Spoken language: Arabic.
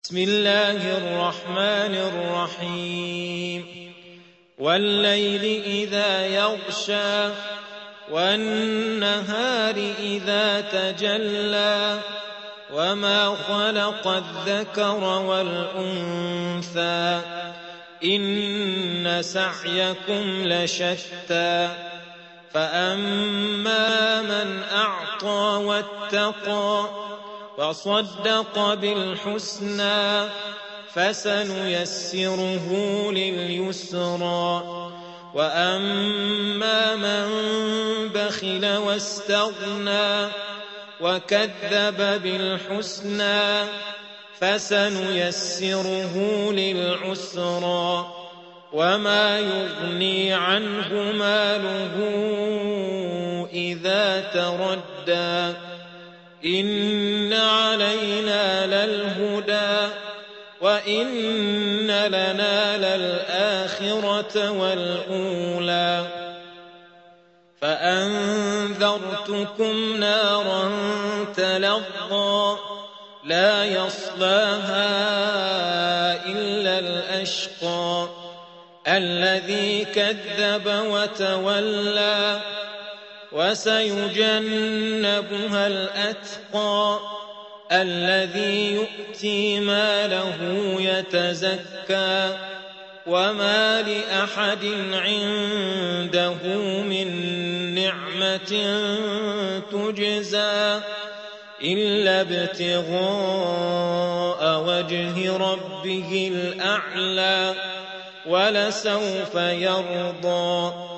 بسم الله الرحمن الرحيم والليل إذا يغشى والنهار إذا تجلى وما خلق الذكر والأنثى إن سعيكم لشتى فأما من أعطى واتقى وصدق بالحسنى فسنيسره لليسرى وأما من بخل واستغنى وكذب بالحسنى فسنيسره للعسرى وما يغني عنه ماله إذا تردى إن علينا للهدى وإن لنا للآخرة والأولى فأنذرتكم نارا تلظى لا يصلاها إلا الأشقى الذي كذب وتولى وسيجنبها الأتقى الذي يؤتي ماله يتزكى وما لأحد عنده من نعمة تجزى إلا ابتغاء وجه ربه الأعلى ولسوف يرضى